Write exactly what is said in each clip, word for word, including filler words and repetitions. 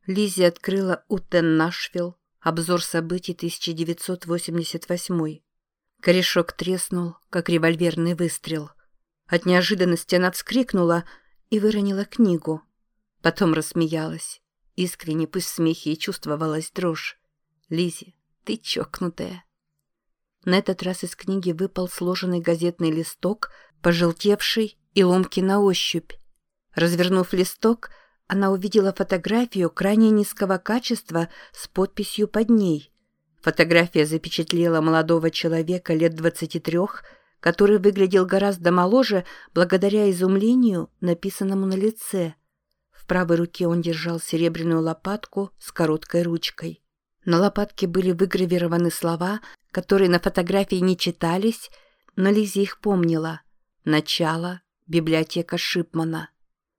Лиззи открыла «Утен Нашвилл», обзор событий тысяча девятьсот восемьдесят восьмой. Корешок треснул, как револьверный выстрел. От неожиданности она вскрикнула и выронила книгу. Потом рассмеялась. Искренне, пусть в смехе и чувствовалась дрожь. «Лиззи, ты чокнутая». На этот раз из книги выпал сложенный газетный листок, пожелтевший и ломкий на ощупь. Развернув листок, она увидела фотографию крайне низкого качества с подписью под ней. Фотография запечатлела молодого человека лет двадцати трех, который выглядел гораздо моложе благодаря изумлению, написанному на лице. В правой руке он держал серебряную лопатку с короткой ручкой. На лопатке были выгравированы слова, которые на фотографии не читались, но Лиззи их помнила. Начало. Библиотека Шипмана.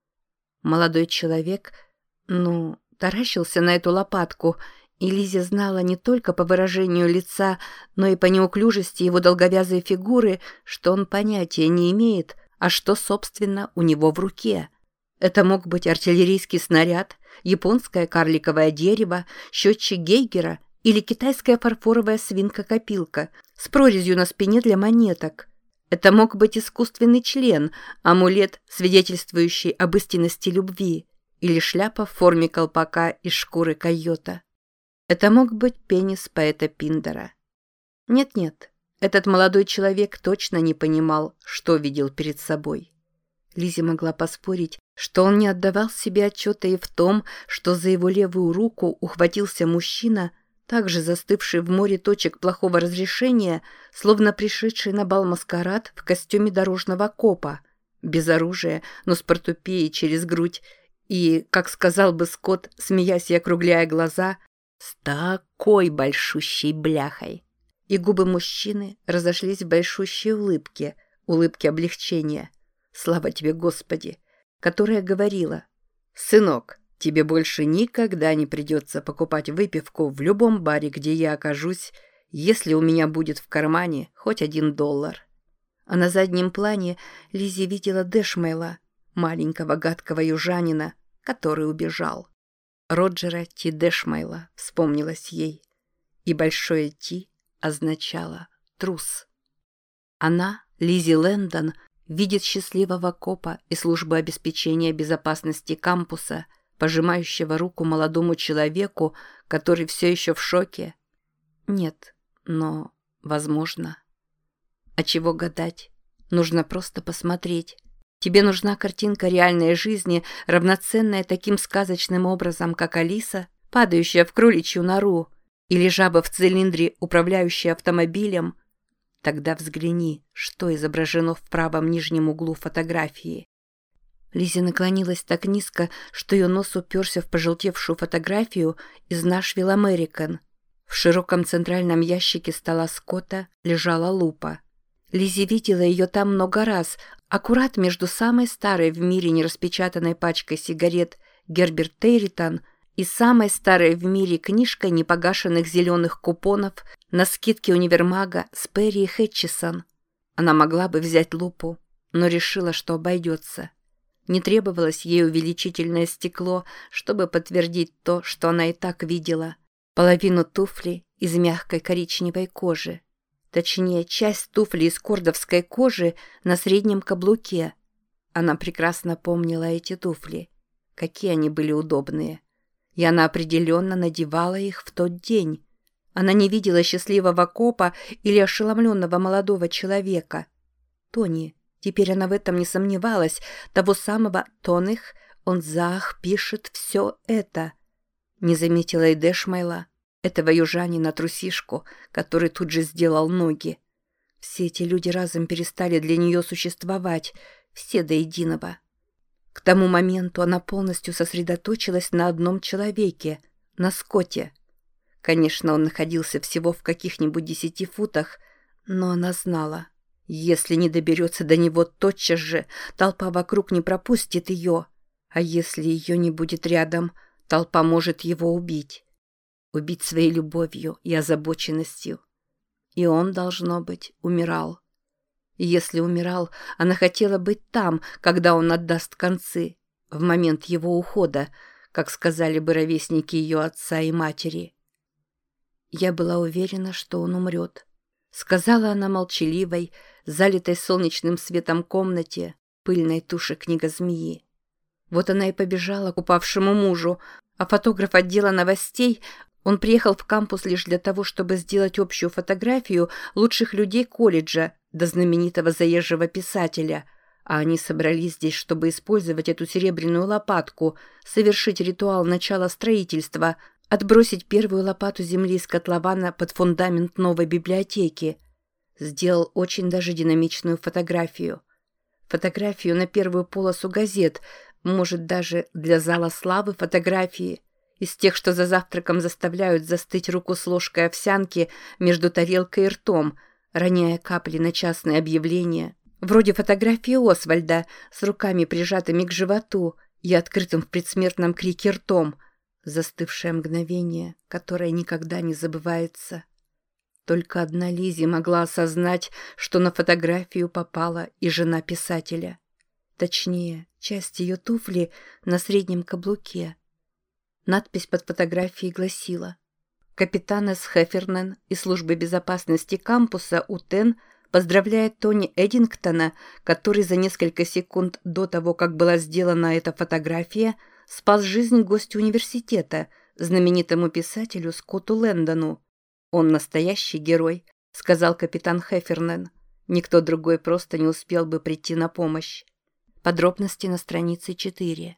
Молодой человек, ну, таращился на эту лопатку, и Лиззи знала не только по выражению лица, но и по неуклюжести его долговязой фигуры, что он понятия не имеет, а что, собственно, у него в руке. Это мог быть артиллерийский снаряд, японское карликовое дерево, счетчик Гейгера или китайская фарфоровая свинка-копилка с прорезью на спине для монеток. Это мог быть искусственный член, амулет, свидетельствующий об истинности любви, или шляпа в форме колпака из шкуры койота. Это мог быть пенис поэта Пиндера. Нет-нет, этот молодой человек точно не понимал, что видел перед собой. Лиззи могла поспорить, что он не отдавал себе отчета и в том, что за его левую руку ухватился мужчина, также застывший в море точек плохого разрешения, словно пришедший на бал-маскарад в костюме дорожного копа, без оружия, но с портупеей через грудь, и, как сказал бы Скотт, смеясь и округляя глаза, с такой большущей бляхой. И губы мужчины разошлись в большущей улыбке, улыбке облегчения. Слава тебе, Господи, которая говорила: «Сынок, тебе больше никогда не придется покупать выпивку в любом баре, где я окажусь, если у меня будет в кармане хоть один доллар». А на заднем плане Лиззи видела Дэшмейла, маленького гадкого южанина, который убежал. Роджера Ти Дэшмейла вспомнилось ей. И большое «Ти» означало «трус». Она, Лиззи Лэндон, видит счастливого копа из службы обеспечения безопасности кампуса, пожимающего руку молодому человеку, который все еще в шоке. Нет, но, возможно. А чего гадать? Нужно просто посмотреть. Тебе нужна картинка реальной жизни, равноценная таким сказочным образом, как Алиса, падающая в кроличью нору, или жаба в цилиндре, управляющая автомобилем. Тогда взгляни, что изображено в правом нижнем углу фотографии. Лиззи наклонилась так низко, что ее нос уперся в пожелтевшую фотографию из Нашвилл Американ. В широком центральном ящике стола Скотта лежала лупа. Лиззи видела ее там много раз, аккурат между самой старой в мире нераспечатанной пачкой сигарет Герберт Территон и самой старой в мире книжкой непогашенных зеленых купонов на скидке универмага Сперри и Хэтчисон. Она могла бы взять лупу, но решила, что обойдется. Не требовалось ей увеличительное стекло, чтобы подтвердить то, что она и так видела. Половину туфли из мягкой коричневой кожи. Точнее, часть туфли из кордовской кожи на среднем каблуке. Она прекрасно помнила эти туфли. Какие они были удобные. И она определенно надевала их в тот день. Она не видела счастливого копа или ошеломленного молодого человека. Тони, теперь она в этом не сомневалась, того самого Тоних, он зах пишет все это. Не заметила и Дэшмейла, этого южанина-трусишку, который тут же сделал ноги. Все эти люди разом перестали для нее существовать, все до единого. К тому моменту она полностью сосредоточилась на одном человеке, на Скотте. Конечно, он находился всего в каких-нибудь десяти футах, но она знала, если не доберется до него тотчас же, толпа вокруг не пропустит ее, а если ее не будет рядом, толпа может его убить. Убить своей любовью и озабоченностью. И он, должно быть, умирал. И если умирал, она хотела быть там, когда он отдаст концы, в момент его ухода, как сказали бы ровесники ее отца и матери. Я была уверена, что он умрет. Сказала она молчаливой, залитой солнечным светом комнате, пыльной туше книга-змеи. Вот она и побежала к упавшему мужу, а фотограф отдела новостей, он приехал в кампус лишь для того, чтобы сделать общую фотографию лучших людей колледжа до знаменитого заезжего писателя, а они собрались здесь, чтобы использовать эту серебряную лопатку, совершить ритуал начала строительства, отбросить первую лопату земли из котлована под фундамент новой библиотеки. Сделал очень даже динамичную фотографию. Фотографию на первую полосу газет, может, даже для зала славы фотографии, из тех, что за завтраком заставляют застыть руку с ложкой овсянки между тарелкой и ртом, роняя капли на частные объявления, вроде фотографии Освальда с руками прижатыми к животу и открытым в предсмертном крике ртом, застывшее мгновение, которое никогда не забывается. Только одна Лиззи могла осознать, что на фотографию попала и жена писателя. Точнее, часть ее туфли на среднем каблуке. Надпись под фотографией гласила: «Капитан С. Хеффернен из службы безопасности кампуса УТЭН поздравляет Тони Эдингтона, который за несколько секунд до того, как была сделана эта фотография, спас жизнь гостю университета, знаменитому писателю Скотту Лэндону. Он настоящий герой», — сказал капитан Хеффернен. Никто другой просто не успел бы прийти на помощь. Подробности на странице четыре.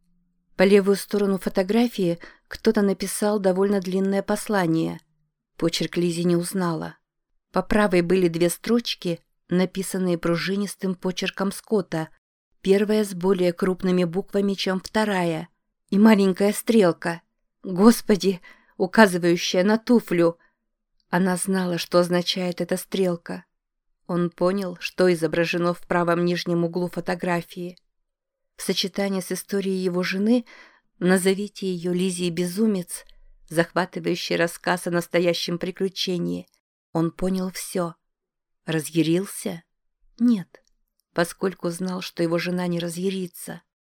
По левую сторону фотографии кто-то написал довольно длинное послание. Почерк Лиззи не узнала. По правой были две строчки, написанные пружинистым почерком Скотта, первая с более крупными буквами, чем вторая, и маленькая стрелка, Господи, указывающая на туфлю. Она знала, что означает эта стрелка. Он понял, что изображено в правом нижнем углу фотографии. В сочетании с историей его жены, назовите ее Лиззи Безумец, захватывающий рассказ о настоящем приключении, он понял все. Разъярился? Нет, поскольку знал, что его жена не разъярится.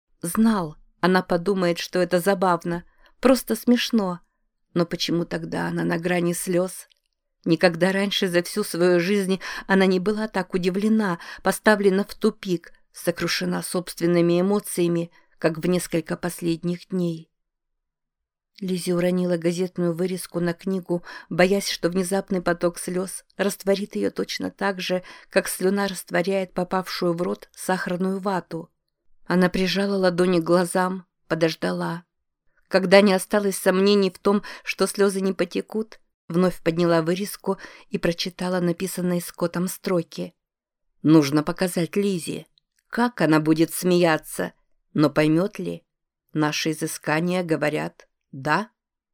Знал, она подумает, что это забавно, просто смешно. Но почему тогда она на грани слез? Никогда раньше за всю свою жизнь она не была так удивлена, поставлена в тупик, сокрушена собственными эмоциями, как в несколько последних дней. Лиззи уронила газетную вырезку на книгу, боясь, что внезапный поток слез растворит ее точно так же, как слюна растворяет попавшую в рот сахарную вату. Она прижала ладони к глазам, подождала. Когда не осталось сомнений в том, что слезы не потекут, вновь подняла вырезку и прочитала написанные Скоттом строки. Нужно показать Лиззи, как она будет смеяться, но поймет ли? Наши изыскания говорят «да».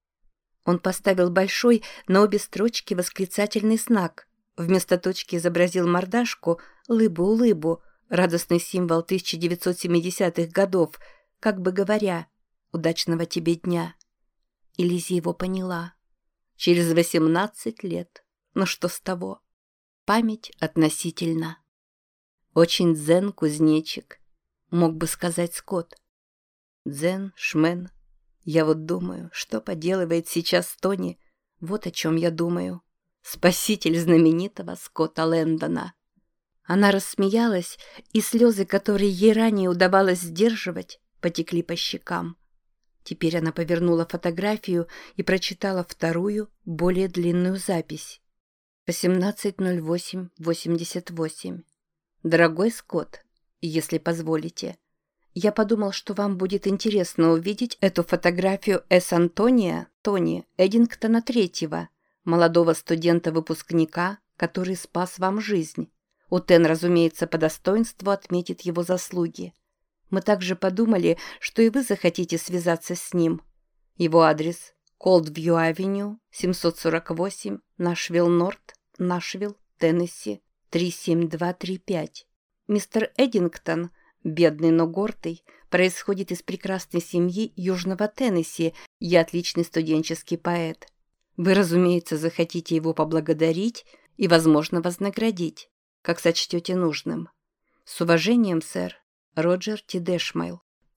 Он поставил большой на обе строчки восклицательный знак. Вместо точки изобразил мордашку, лыбу-улыбу, радостный символ тысяча девятьсот семидесятых годов, как бы говоря «удачного тебе дня». И Лиззи его поняла. Через восемнадцать лет. Но что с того? Память относительно. Очень дзен, кузнечик, мог бы сказать Скотт. Дзен, шмен. Я вот думаю, что поделывает сейчас Тони. Вот о чем я думаю. Спаситель знаменитого Скотта Лэндона. Она рассмеялась, и слезы, которые ей ранее удавалось сдерживать, потекли по щекам. Теперь она повернула фотографию и прочитала вторую, более длинную запись. восемнадцать ноль восемь восемьдесят восемь. Дорогой Скотт, если позволите, я подумал, что вам будет интересно увидеть эту фотографию С. Антония, Тони Эдингтона третьего, молодого студента-выпускника, который спас вам жизнь. УТЭН, разумеется, по достоинству отметит его заслуги. Мы также подумали, что и вы захотите связаться с ним. Его адрес – Колдвью-авеню, семьсот сорок восемь, Нашвилл-Норт, Нашвилл, Теннесси, три семь два три пять. Мистер Эдингтон, бедный, но гордый, происходит из прекрасной семьи Южного Теннесси и отличный студенческий поэт. Вы, разумеется, захотите его поблагодарить и, возможно, вознаградить, как сочтете нужным. С уважением, сэр, Роджер Т. Дэшмайл.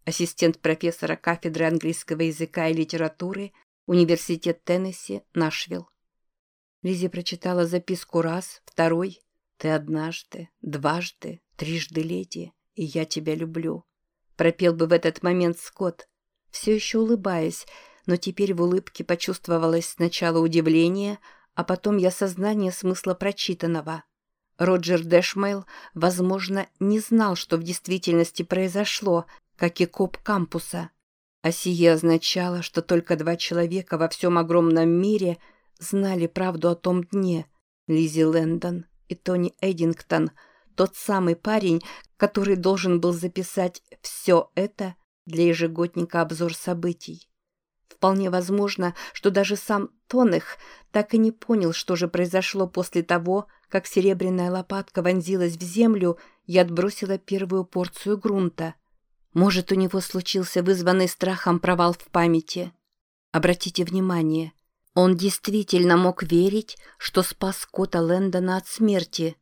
ассистент профессора кафедры английского языка и литературы, Университет Теннесси, Нашвилл. Лиззи прочитала записку раз, второй. «Ты однажды, дважды, трижды леди, и я тебя люблю», — пропел бы в этот момент Скотт, все еще улыбаясь, но теперь в улыбке почувствовалось сначала удивление, а потом и осознание смысла прочитанного. Роджер Дэшмейл, возможно, не знал, что в действительности произошло, как и коп кампуса. А сие означало, что только два человека во всем огромном мире знали правду о том дне — Лиззи Лэндон и Тони Эддингтон, тот самый парень, который должен был записать все это для ежегодника «Обзор событий». Вполне возможно, что даже сам Тонэх так и не понял, что же произошло после того, как серебряная лопатка вонзилась в землю и отбросила первую порцию грунта. Может, у него случился вызванный страхом провал в памяти. Обратите внимание, он действительно мог верить, что спас Скотта Лэндона от смерти.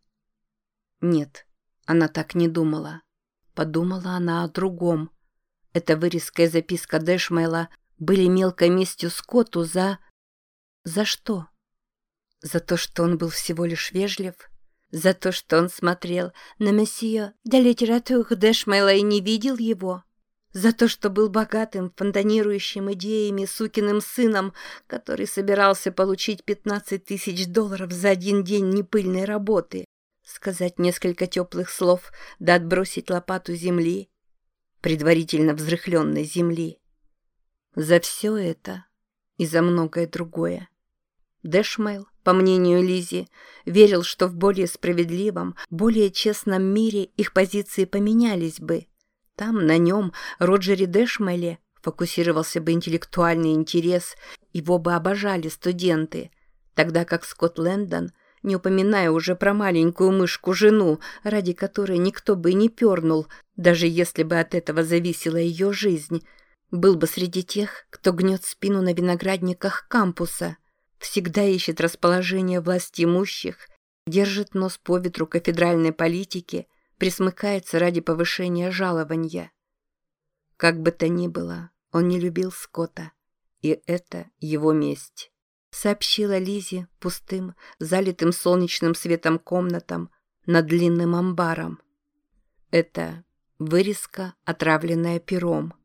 Нет, она так не думала. Подумала она о другом. Эта вырезка и записка Дэшмейла были мелкой местью Скотту за... За что? За то, что он был всего лишь вежлив? За то, что он смотрел на месье де литератур Дэшмейла и не видел его? За то, что был богатым, фонтанирующим идеями сукиным сыном, который собирался получить пятнадцать тысяч долларов за один день непыльной работы? Сказать несколько теплых слов, да отбросить лопату земли, предварительно взрыхленной земли. За все это и за многое другое. Дэшмейл, по мнению Лиззи, верил, что в более справедливом, более честном мире их позиции поменялись бы. Там, на нем, Роджере Дэшмейле, фокусировался бы интеллектуальный интерес, его бы обожали студенты, тогда как Скотт Лэндон, не упоминая уже про маленькую мышку-жену, ради которой никто бы и не пернул, даже если бы от этого зависела ее жизнь, был бы среди тех, кто гнет спину на виноградниках кампуса, всегда ищет расположение властимущих, держит нос по ветру кафедральной политики, присмыкается ради повышения жалования. Как бы то ни было, он не любил Скотта, и это его месть. Сообщила Лиззи пустым, залитым солнечным светом комнатам над длинным амбаром. Это вырезка, отравленная пером.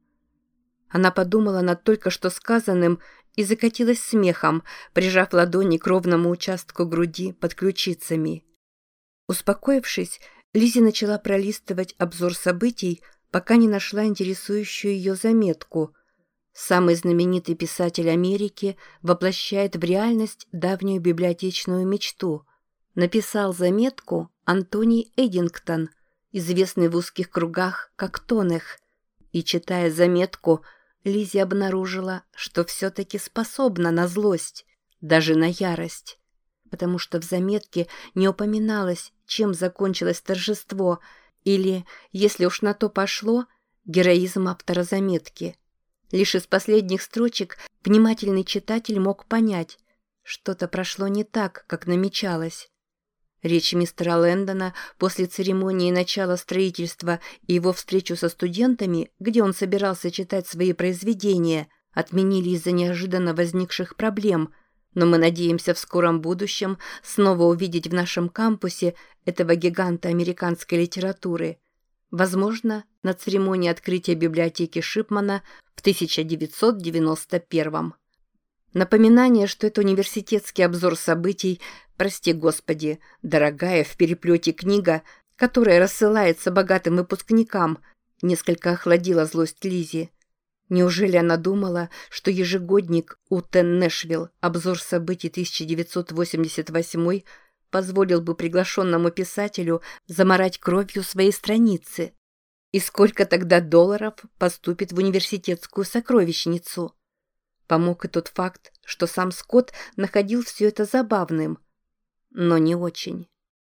Она подумала над только что сказанным и закатилась смехом, прижав ладони к ровному участку груди под ключицами. Успокоившись, Лиззи начала пролистывать обзор событий, пока не нашла интересующую ее заметку. Самый знаменитый писатель Америки воплощает в реальность давнюю библиотечную мечту. Написал заметку Антоний Эддингтон, известный в узких кругах как Тонэх. И, читая заметку, Лиззи обнаружила, что все-таки способна на злость, даже на ярость. Потому что в заметке не упоминалось, чем закончилось торжество, или, если уж на то пошло, героизм автора заметки. Лишь из последних строчек внимательный читатель мог понять, что-то прошло не так, как намечалось. Речь мистера Лэндона после церемонии начала строительства и его встречу со студентами, где он собирался читать свои произведения, отменили из-за неожиданно возникших проблем, но мы надеемся в скором будущем снова увидеть в нашем кампусе этого гиганта американской литературы. Возможно, на церемонии открытия библиотеки Шипмана в тысяча девятьсот девяносто первом. Напоминание, что это университетский обзор событий, прости господи, дорогая в переплете книга, которая рассылается богатым выпускникам, несколько охладила злость Лиззи. Неужели она думала, что ежегодник ю тен Нэшвилл «Обзор событий тысяча девятьсот восемьдесят восьмой» позволил бы приглашенному писателю замарать кровью свои страницы? И сколько тогда долларов поступит в университетскую сокровищницу? Помог и тот факт, что сам Скотт находил все это забавным, но не очень.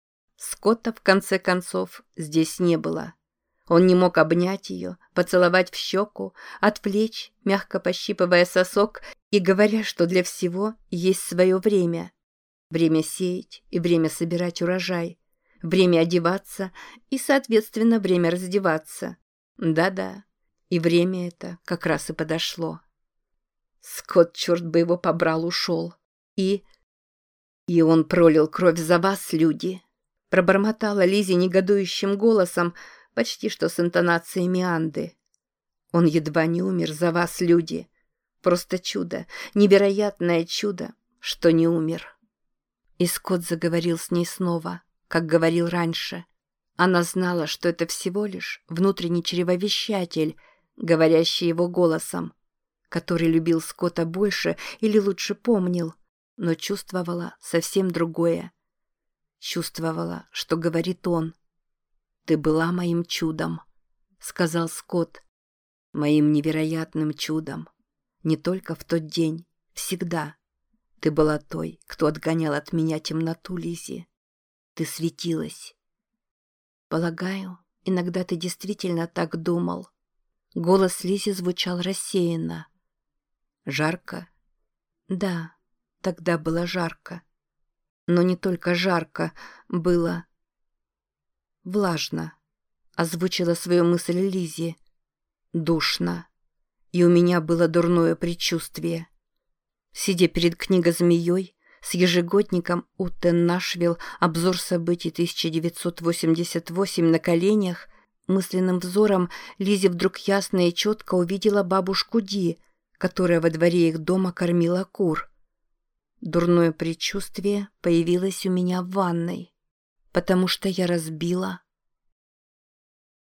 Скотта, в конце концов, здесь не было. Он не мог обнять ее, поцеловать в щеку, отвлечь, мягко пощипывая сосок и говоря, что для всего есть свое время. Время сеять и время собирать урожай, время одеваться и, соответственно, время раздеваться. Да-да, И время это как раз и подошло. Скотт, черт бы его побрал, ушел. И... И он пролил кровь за вас, люди. Пробормотала Лиззи негодующим голосом, почти что с интонациями Анды. Он едва не умер за вас, люди. Просто чудо, невероятное чудо, что не умер. И Скотт заговорил с ней снова, как говорил раньше. Она знала, что это всего лишь внутренний чревовещатель, говорящий его голосом, который любил Скотта больше или лучше помнил, но чувствовала совсем другое. Чувствовала, что говорит он. «Ты была моим чудом», — сказал Скотт. «Моим невероятным чудом. Не только в тот день, всегда. Ты была той, кто отгонял от меня темноту, Лиззи. Ты светилась». «Полагаю, иногда ты действительно так думал». Голос Лиззи звучал рассеянно. «Жарко?» «Да, тогда было жарко. Но не только жарко, было...» «Влажно», — озвучила свою мысль Лиззи. «Душно. И у меня было дурное предчувствие». Сидя перед книгозмеей, с ежегодником Уттен Нашвилл «Обзор событий тысяча девятьсот восемьдесят восемь» на коленях, мысленным взором Лиззи вдруг ясно и четко увидела бабушку Ди, которая во дворе их дома кормила кур. Дурное предчувствие появилось у меня в ванной, потому что я разбила